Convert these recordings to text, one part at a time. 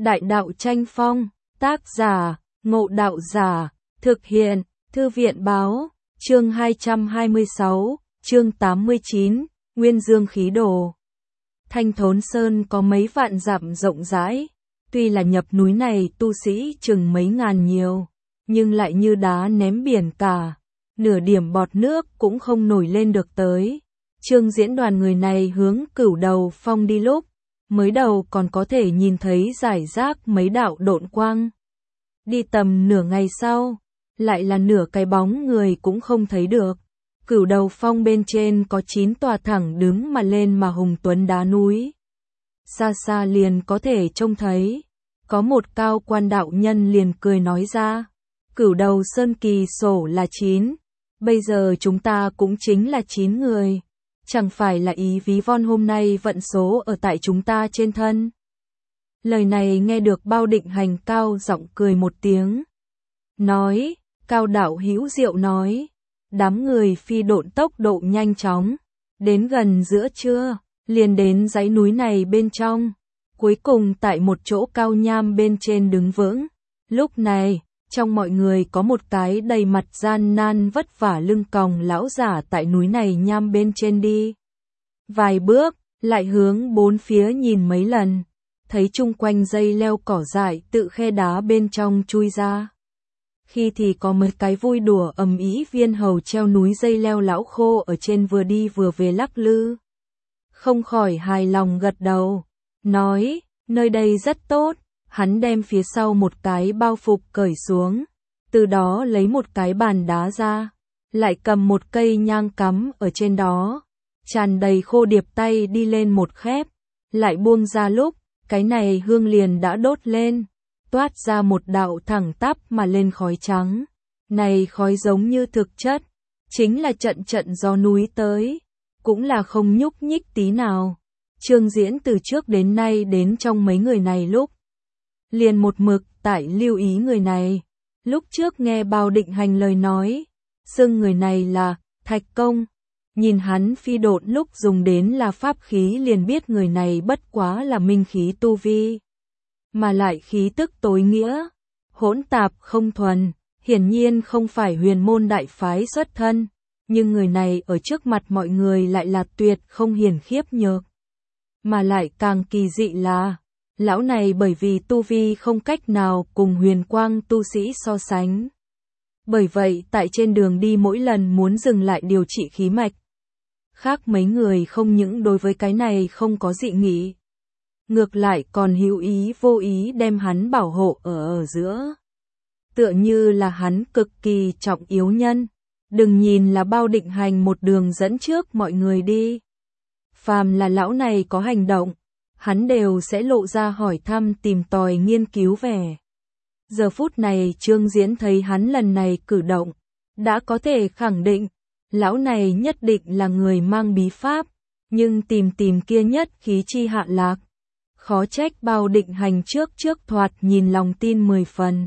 Đại đạo tranh phong, tác giả, Ngộ Đạo Giả, thực hiện, Thư viện báo, chương 226, chương 89, Nguyên Dương khí đồ. Thanh Thốn Sơn có mấy vạn dặm rộng rãi, tuy là nhập núi này tu sĩ chừng mấy ngàn nhiều, nhưng lại như đá ném biển cả, nửa điểm bọt nước cũng không nổi lên được tới. Trương Diễn đoàn người này hướng Cửu Đầu Phong đi lúc, mới đầu còn có thể nhìn thấy rải rác mấy đạo độn quang. Đi tầm nửa ngày sau, lại là nửa cái bóng người cũng không thấy được. Cửu Đầu Phong bên trên có 9 tòa thẳng đứng mà lên mà hùng tuấn đá núi. Xa xa liền có thể trông thấy, có một cao quan đạo nhân liền cười nói ra, Cửu Đầu Sơn kỳ sổ là 9, bây giờ chúng ta cũng chính là 9 người. Chẳng phải là ý ví von hôm nay vận số ở tại chúng ta trên thân. Lời này nghe được Bao Định Hành cao giọng cười một tiếng. Nói, Cao đạo hữu diệu nói, đám người phi độn tốc độ nhanh chóng, đến gần giữa trưa, liền đến dãy núi này bên trong, cuối cùng tại một chỗ cao nham bên trên đứng vững. Lúc này, trong mọi người có một cái đầy mặt gian nan vất vả lưng còng lão giả tại núi này nham bên trên đi. Vài bước, lại hướng bốn phía nhìn mấy lần, thấy chung quanh dây leo cỏ dại tự khe đá bên trong chui ra. Khi thì có mấy cái vui đùa ầm ĩ viên hầu treo núi dây leo lão khô ở trên vừa đi vừa về lắc lư. Không khỏi hài lòng gật đầu, nói, nơi đây rất tốt. Hắn đem phía sau một cái bao phục cởi xuống, từ đó lấy một cái bàn đá ra, lại cầm một cây nhang cắm ở trên đó, tràn đầy khô điệp tay đi lên một khép, lại buông ra lúc, cái này hương liền đã đốt lên, toát ra một đạo thẳng tắp mà lên khói trắng. Này khói giống như thực chất, chính là trận trận gió núi tới, cũng là không nhúc nhích tí nào. Trương Diễn từ trước đến nay đến trong mấy người này lúc, liền một mực tại lưu ý người này. Lúc trước nghe Bao Định Hành lời nói, xưng người này là Thạch Công, nhìn hắn phi độn lúc dùng đến là pháp khí liền biết người này bất quá là minh khí tu vi, mà lại khí tức tối nghĩa, hỗn tạp không thuần, hiển nhiên không phải huyền môn đại phái xuất thân, nhưng người này ở trước mặt mọi người lại là tuyệt không hiển khiếp nhược, mà lại càng kỳ dị là lão này bởi vì tu vi không cách nào cùng huyền quang tu sĩ so sánh. Bởi vậy tại trên đường đi mỗi lần muốn dừng lại điều trị khí mạch. Khác mấy người không những đối với cái này không có dị nghị. Ngược lại còn hữu ý vô ý đem hắn bảo hộ ở giữa. Tựa như là hắn cực kỳ trọng yếu nhân. Đừng nhìn là Bao Định Hành một đường dẫn trước mọi người đi. Phàm là lão này có hành động, hắn đều sẽ lộ ra hỏi thăm tìm tòi nghiên cứu vẻ. Giờ phút này Trương Diễn thấy hắn lần này cử động, đã có thể khẳng định, lão này nhất định là người mang bí pháp, nhưng tìm kia nhất khí chi hạ lạc. Khó trách Bao Định Hành trước thoạt nhìn lòng tin 10 phần.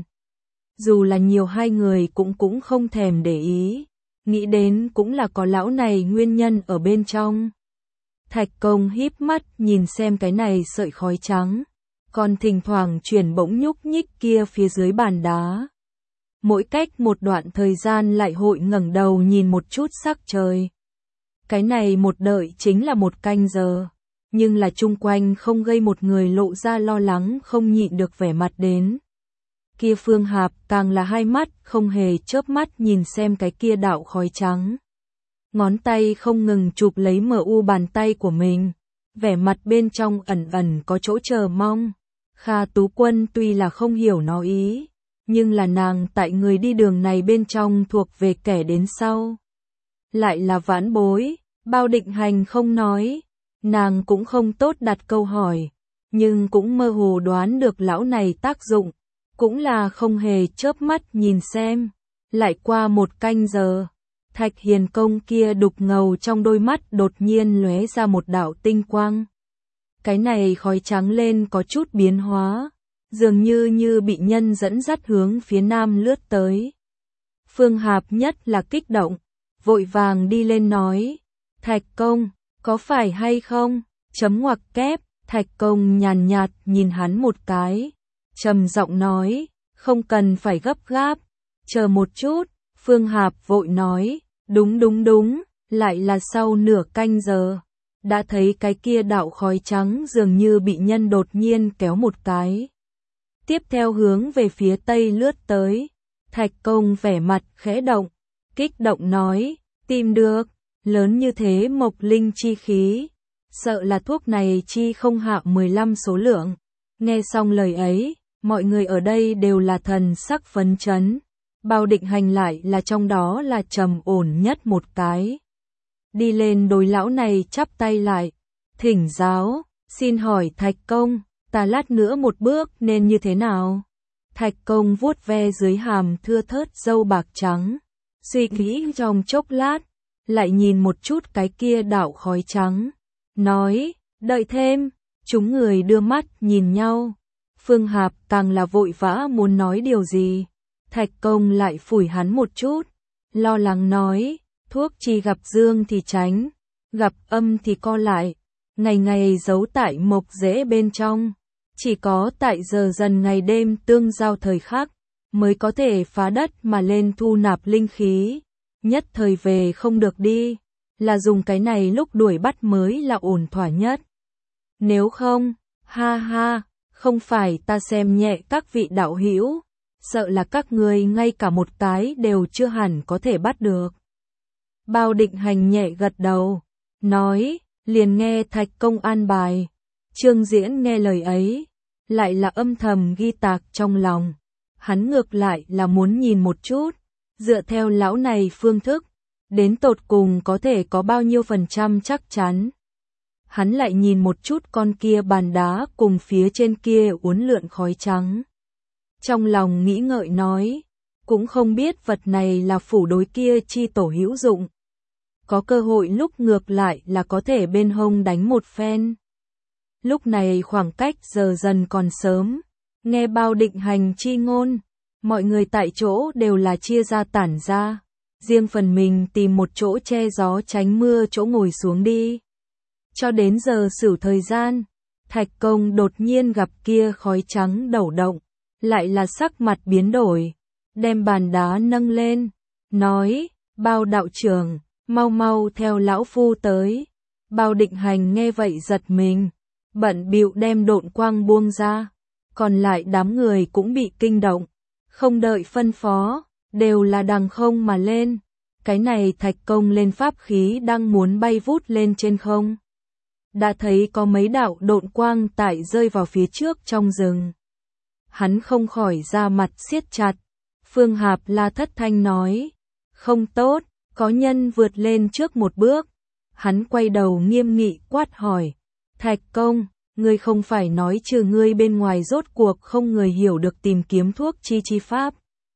Dù là nhiều hai người cũng không thèm để ý, nghĩ đến cũng là có lão này nguyên nhân ở bên trong. Thạch Công híp mắt nhìn xem cái này sợi khói trắng, còn thỉnh thoảng chuyển bỗng nhúc nhích kia phía dưới bàn đá. Mỗi cách một đoạn thời gian lại hội ngẩng đầu nhìn một chút sắc trời. Cái này một đợi chính là một canh giờ, nhưng là chung quanh không gây một người lộ ra lo lắng không nhịn được vẻ mặt đến. Kia Phương Hạp càng là hai mắt không hề chớp mắt nhìn xem cái kia đạo khói trắng. Ngón tay không ngừng chụp lấy MU bàn tay của mình, vẻ mặt bên trong ẩn có chỗ chờ mong. Kha Tú Quân tuy là không hiểu nó ý, nhưng là nàng tại người đi đường này bên trong thuộc về kẻ đến sau. Lại là vãn bối, Bao Định Hành không nói, nàng cũng không tốt đặt câu hỏi, nhưng cũng mơ hồ đoán được lão này tác dụng, cũng là không hề chớp mắt nhìn xem. Lại qua một canh giờ, Thạch Hiền Công kia đục ngầu trong đôi mắt đột nhiên lóe ra một đạo tinh quang. Cái này khói trắng lên có chút biến hóa, dường như bị nhân dẫn dắt hướng phía nam lướt tới. Phương Hạp nhất là kích động, vội vàng đi lên nói, Thạch Công, có phải hay không? Chấm ngoặc kép, Thạch Công nhàn nhạt nhìn hắn một cái, trầm giọng nói, không cần phải gấp gáp, chờ một chút. Phương Hạp vội nói, đúng, lại là sau nửa canh giờ. Đã thấy cái kia đạo khói trắng dường như bị nhân đột nhiên kéo một cái. Tiếp theo hướng về phía tây lướt tới. Thạch Công vẻ mặt khẽ động, kích động nói, tìm được, lớn như thế mộc linh chi khí. Sợ là thuốc này chi không hạ 15 số lượng. Nghe xong lời ấy, mọi người ở đây đều là thần sắc phấn chấn. Bao Định Hành lại là trong đó là trầm ổn nhất một cái. Đi lên đối lão này chắp tay lại, thỉnh giáo, xin hỏi Thạch Công, ta lát nữa một bước nên như thế nào? Thạch Công vuốt ve dưới hàm thưa thớt râu bạc trắng, suy nghĩ trong chốc lát, lại nhìn một chút cái kia đạo khói trắng, nói, đợi thêm. Chúng người đưa mắt nhìn nhau, Phương Hạp càng là vội vã muốn nói điều gì. Thạch Công lại phủi hắn một chút, lo lắng nói, thuốc chi gặp dương thì tránh, gặp âm thì co lại, ngày ngày giấu tại mộc rễ bên trong, chỉ có tại giờ dần ngày đêm tương giao thời khắc, mới có thể phá đất mà lên thu nạp linh khí, nhất thời về không được đi, là dùng cái này lúc đuổi bắt mới là ổn thỏa nhất. Nếu không, ha ha, không phải ta xem nhẹ các vị đạo hữu, sợ là các ngươi ngay cả một cái đều chưa hẳn có thể bắt được. Bao Định Hành nhẹ gật đầu, nói, liền nghe Thạch Công an bài. Trương Diễn nghe lời ấy, lại là âm thầm ghi tạc trong lòng. Hắn ngược lại là muốn nhìn một chút, dựa theo lão này phương thức, đến tột cùng có thể có bao nhiêu % chắc chắn. Hắn lại nhìn một chút con kia bàn đá cùng phía trên kia uốn lượn khói trắng. Trong lòng nghĩ ngợi nói, cũng không biết vật này là phủ đối kia chi tổ hữu dụng. Có cơ hội lúc ngược lại là có thể bên hông đánh một phen. Lúc này khoảng cách giờ dần còn sớm, nghe Bao Định Hành chi ngôn, mọi người tại chỗ đều là chia ra tản ra, riêng phần mình tìm một chỗ che gió tránh mưa chỗ ngồi xuống đi. Cho đến giờ Sửu thời gian, Thạch Công đột nhiên gặp kia khói trắng đẩu động, lại là sắc mặt biến đổi, đem bàn đá nâng lên, nói, Bao đạo trưởng, mau mau theo lão phu tới. Bao Định Hành nghe vậy giật mình, bận bịu đem độn quang buông ra, còn lại đám người cũng bị kinh động, không đợi phân phó, đều là đằng không mà lên. Cái này Thạch Công lên pháp khí đang muốn bay vút lên trên không. Đã thấy có mấy đạo độn quang tại rơi vào phía trước trong rừng. Hắn không khỏi ra mặt siết chặt. Phương Hạp la thất thanh nói, không tốt, có nhân vượt lên trước một bước. Hắn quay đầu nghiêm nghị quát hỏi, Thạch Công, ngươi không phải nói trừ ngươi bên ngoài rốt cuộc không người hiểu được tìm kiếm thuốc chi pháp.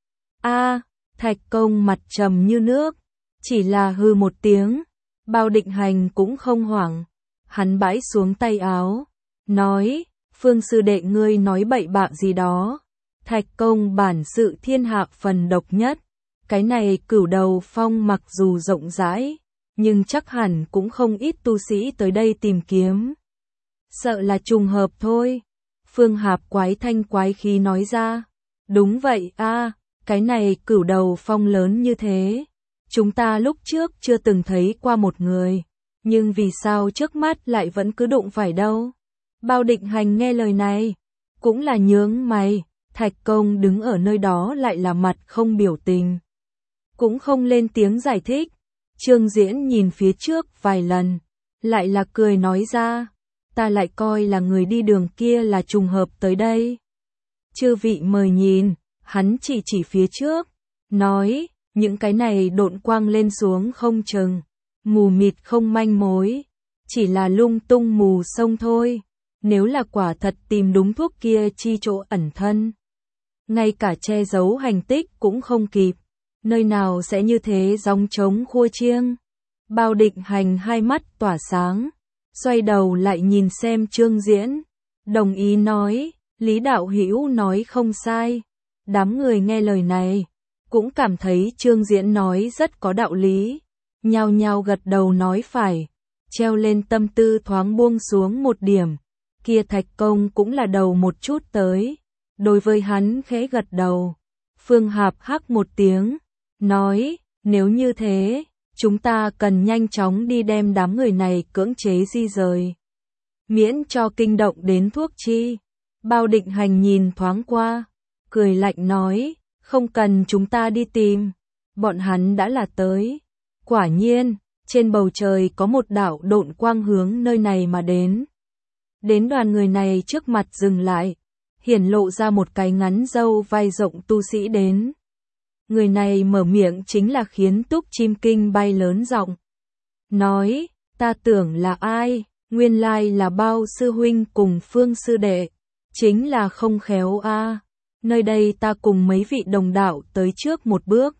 A, Thạch Công mặt trầm như nước, chỉ là hừ một tiếng. Bao Định Hành cũng không hoảng, hắn bãi xuống tay áo, nói, Phương sư đệ ngươi nói bậy bạ gì đó. Thạch Công bản sự thiên hạ phần độc nhất, cái này Cửu Đầu Phong mặc dù rộng rãi, nhưng chắc hẳn cũng không ít tu sĩ tới đây tìm kiếm. Sợ là trùng hợp thôi. Phương Hạp quái thanh quái khí nói ra, đúng vậy a, cái này Cửu Đầu Phong lớn như thế, chúng ta lúc trước chưa từng thấy qua một người, nhưng vì sao trước mắt lại vẫn cứ đụng phải đâu. Bao Định Hành nghe lời này, cũng là nhướng mày. Thạch Công đứng ở nơi đó lại là mặt không biểu tình, cũng không lên tiếng giải thích. Trương Diễn nhìn phía trước vài lần, lại là cười nói ra, ta lại coi là người đi đường kia là trùng hợp tới đây. Chư vị mời nhìn, hắn chỉ phía trước, nói, những cái này độn quang lên xuống không chừng, mù mịt không manh mối, chỉ là lung tung mù sông thôi. Nếu là quả thật tìm đúng thuốc kia chi chỗ ẩn thân, ngay cả che giấu hành tích cũng không kịp, nơi nào sẽ như thế gióng trống khua chiêng. Bao Định Hành hai mắt tỏa sáng, xoay đầu lại nhìn xem Trương Diễn, đồng ý nói, Lý đạo hữu nói không sai. Đám người nghe lời này, cũng cảm thấy Trương Diễn nói rất có đạo lý, nhao nhao gật đầu nói phải, treo lên tâm tư thoáng buông xuống một điểm. Kia Thạch Công cũng là đầu một chút tới, đối với hắn khẽ gật đầu. Phương Hạp hắc một tiếng, nói, nếu như thế, chúng ta cần nhanh chóng đi đem đám người này cưỡng chế di rời. Miễn cho kinh động đến thuốc chi. Bao Định Hành nhìn thoáng qua, cười lạnh nói, không cần chúng ta đi tìm, bọn hắn đã là tới. Quả nhiên, trên bầu trời có một đạo độn quang hướng nơi này mà đến. Đến đoàn người này trước mặt dừng lại, hiển lộ ra một cái ngắn râu vai rộng tu sĩ đến. Người này mở miệng chính là khiến Túc Chim Kinh bay lớn giọng. Nói, ta tưởng là ai, nguyên lai là Bao sư huynh cùng Phương sư đệ. Chính là không khéo a. Nơi đây ta cùng mấy vị đồng đạo tới trước một bước.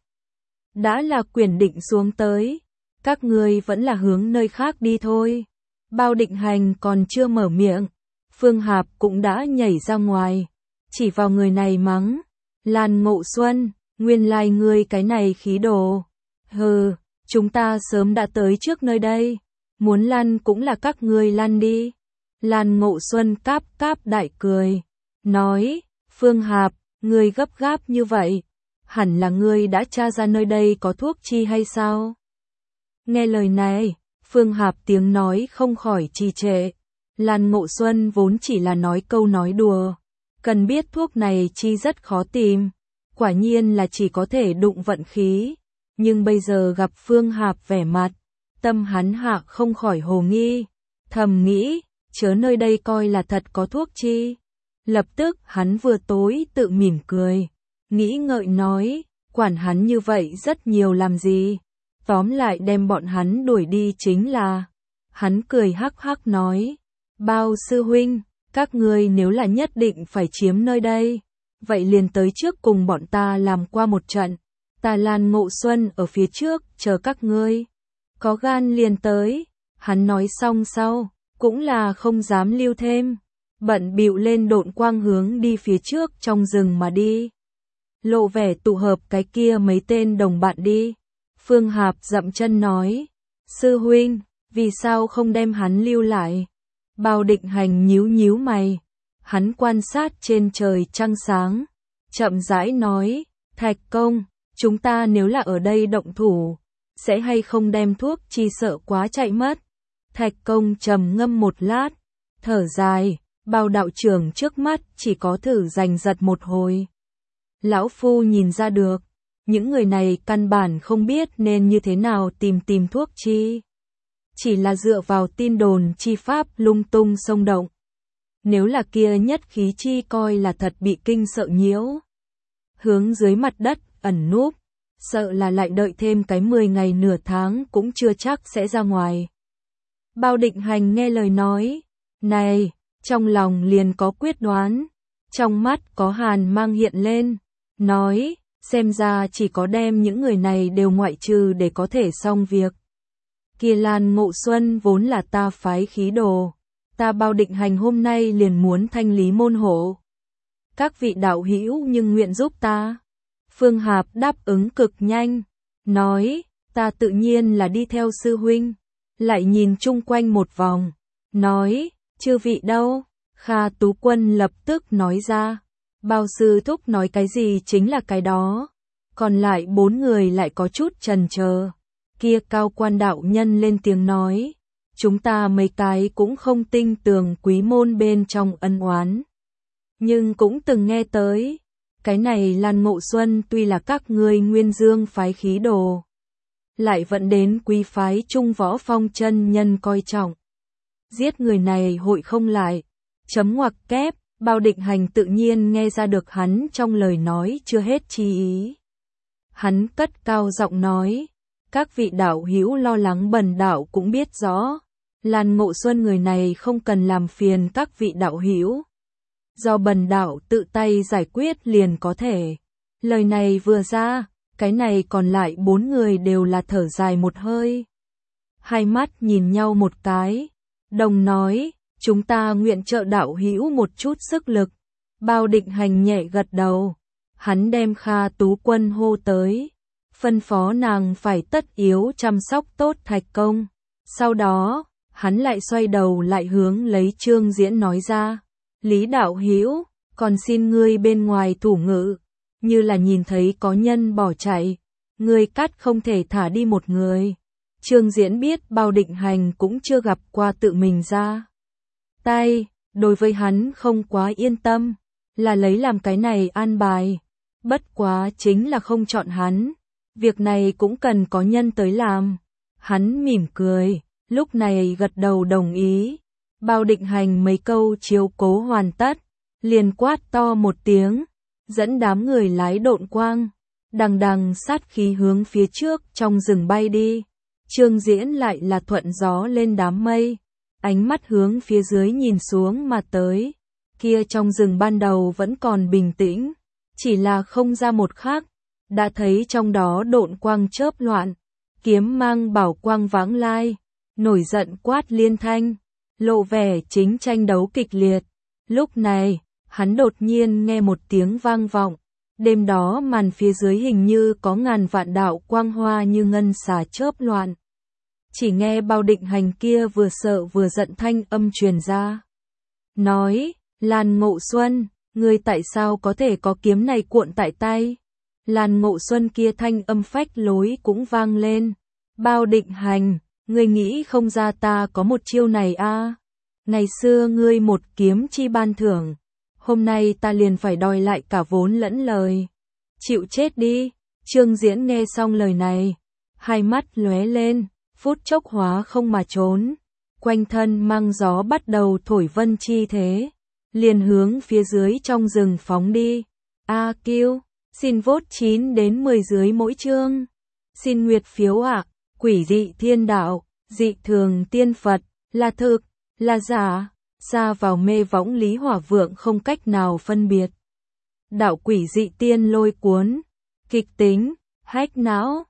Đã là quyền định xuống tới, các ngươi vẫn là hướng nơi khác đi thôi. Bao Định Hành còn chưa mở miệng, Phương Hạp cũng đã nhảy ra ngoài, chỉ vào người này mắng, Lan Ngộ Xuân, nguyên lai ngươi cái này khí đồ. Hừ, chúng ta sớm đã tới trước nơi đây, muốn lăn cũng là các ngươi lăn đi. Lan Ngộ Xuân cáp cáp đại cười, nói, Phương Hạp, ngươi gấp gáp như vậy, hẳn là ngươi đã tra ra nơi đây có thuốc chi hay sao? Nghe lời này, Phương Hạp tiếng nói không khỏi trì trệ. Lan Ngộ Xuân vốn chỉ là nói câu nói đùa, cần biết thuốc này chi rất khó tìm, quả nhiên là chỉ có thể đụng vận khí, nhưng bây giờ gặp Phương Hạp vẻ mặt, tâm hắn hạ không khỏi hồ nghi, thầm nghĩ, chớ nơi đây coi là thật có thuốc chi. Lập tức hắn vừa tối tự mỉm cười, nghĩ ngợi nói, quản hắn như vậy rất nhiều làm gì, tóm lại đem bọn hắn đuổi đi chính là. Hắn cười hắc hắc nói, Bao sư huynh, các ngươi nếu là nhất định phải chiếm nơi đây, vậy liền tới trước cùng bọn ta làm qua một trận, ta Lan Ngộ Xuân ở phía trước chờ các ngươi, có gan liền tới. Hắn nói xong sau, cũng là không dám lưu thêm, bận bịu lên độn quang hướng đi phía trước trong rừng mà đi. Lộ vẻ tụ hợp cái kia mấy tên đồng bạn đi. Phương Hạp dậm chân nói, sư huynh, vì sao không đem hắn lưu lại? Bao Định Hành nhíu nhíu mày, hắn quan sát trên trời trăng sáng, chậm rãi nói, Thạch Công, chúng ta nếu là ở đây động thủ, sẽ hay không đem thuốc chi sợ quá chạy mất. Thạch Công trầm ngâm một lát, thở dài, Bao đạo trưởng trước mắt chỉ có thử giành giật một hồi. Lão Phu nhìn ra được, những người này căn bản không biết nên như thế nào tìm thuốc chi. Chỉ là dựa vào tin đồn chi pháp lung tung xông động. Nếu là kia nhất khí chi coi là thật bị kinh sợ nhiễu. Hướng dưới mặt đất, ẩn núp, sợ là lại đợi thêm cái 10 ngày nửa tháng cũng chưa chắc sẽ ra ngoài. Bao Định Hành nghe lời nói, này, trong lòng liền có quyết đoán, trong mắt có hàn mang hiện lên, nói, xem ra chỉ có đem những người này đều ngoại trừ để có thể xong việc. Kia Lan Ngộ Xuân vốn là ta phái khí đồ, ta Bao Định Hành hôm nay liền muốn thanh lý môn hộ. Các vị đạo hữu nhưng nguyện giúp ta. Phương Hạp đáp ứng cực nhanh, nói, ta tự nhiên là đi theo sư huynh. Lại nhìn chung quanh một vòng, nói, chư vị đâu? Kha Tú Quân lập tức nói ra, Bao sư thúc nói cái gì chính là cái đó. Còn lại 4 người lại có chút chần chờ. Kia Cao Quan đạo nhân lên tiếng nói, chúng ta mấy cái cũng không tin tưởng quý môn bên trong ân oán, nhưng cũng từng nghe tới, cái này Lan Ngộ Xuân tuy là các ngươi Nguyên Dương phái khí đồ, lại vẫn đến quý phái Trung Võ Phong chân nhân coi trọng. Giết người này hội không lại. Chấm ngoặc kép, Bao Định Hành tự nhiên nghe ra được hắn trong lời nói chưa hết chi ý. Hắn cất cao giọng nói, các vị đạo hữu lo lắng bần đạo cũng biết rõ, Lan Ngộ Xuân người này không cần làm phiền các vị đạo hữu, do bần đạo tự tay giải quyết liền có thể. Lời này vừa ra, cái này còn lại 4 người đều là thở dài một hơi. Hai mắt nhìn nhau một cái, đồng nói, chúng ta nguyện trợ đạo hữu một chút sức lực. Bao Định Hành nhẹ gật đầu, hắn đem Kha Tú Quân hô tới, phân phó nàng phải tất yếu chăm sóc tốt Thạch Công. Sau đó, hắn lại xoay đầu lại hướng lấy Trương Diễn nói ra, Lý đạo hữu, còn xin ngươi bên ngoài thủ ngự, như là nhìn thấy có nhân bỏ chạy, ngươi cắt không thể thả đi một người. Trương Diễn biết Bao Định Hành cũng chưa gặp qua tự mình ra tay, đối với hắn không quá yên tâm, là lấy làm cái này an bài. Bất quá chính là không chọn hắn, việc này cũng cần có nhân tới làm. Hắn mỉm cười, lúc này gật đầu đồng ý. Bao Định Hành mấy câu chiếu cố hoàn tất, liền quát to một tiếng, dẫn đám người lái độn quang, đằng đằng sát khí hướng phía trước trong rừng bay đi. Trương Diễn lại là thuận gió lên đám mây, ánh mắt hướng phía dưới nhìn xuống mà tới. Kia trong rừng ban đầu vẫn còn bình tĩnh, chỉ là không ra một khắc, đã thấy trong đó độn quang chớp loạn, kiếm mang bảo quang vãng lai, nổi giận quát liên thanh, lộ vẻ chính tranh đấu kịch liệt. Lúc này, hắn đột nhiên nghe một tiếng vang vọng, đêm đó màn phía dưới hình như có ngàn vạn đạo quang hoa như ngân xà chớp loạn. Chỉ nghe Bao Định Hành kia vừa sợ vừa giận thanh âm truyền ra. Nói, Lan Ngộ Xuân, ngươi tại sao có thể có kiếm này cuộn tại tay? Lan Ngộ Xuân kia thanh âm phách lối cũng vang lên. Bao Định Hành, ngươi nghĩ không ra ta có một chiêu này a? Ngày xưa ngươi một kiếm chi ban thưởng, hôm nay ta liền phải đòi lại cả vốn lẫn lời. Chịu chết đi. Trương Diễn nghe xong lời này, hai mắt lóe lên, phút chốc hóa không mà trốn. Quanh thân mang gió bắt đầu thổi vân chi thế, liền hướng phía dưới trong rừng phóng đi. A Kiêu, xin vote 9 đến 10 dưới mỗi chương. Xin nguyệt phiếu ạ. Quỷ dị thiên đạo, dị thường tiên Phật, là thực, là giả, xa vào mê võng Lý Hỏa Vượng không cách nào phân biệt. Đạo quỷ dị tiên lôi cuốn, kịch tính, hách não.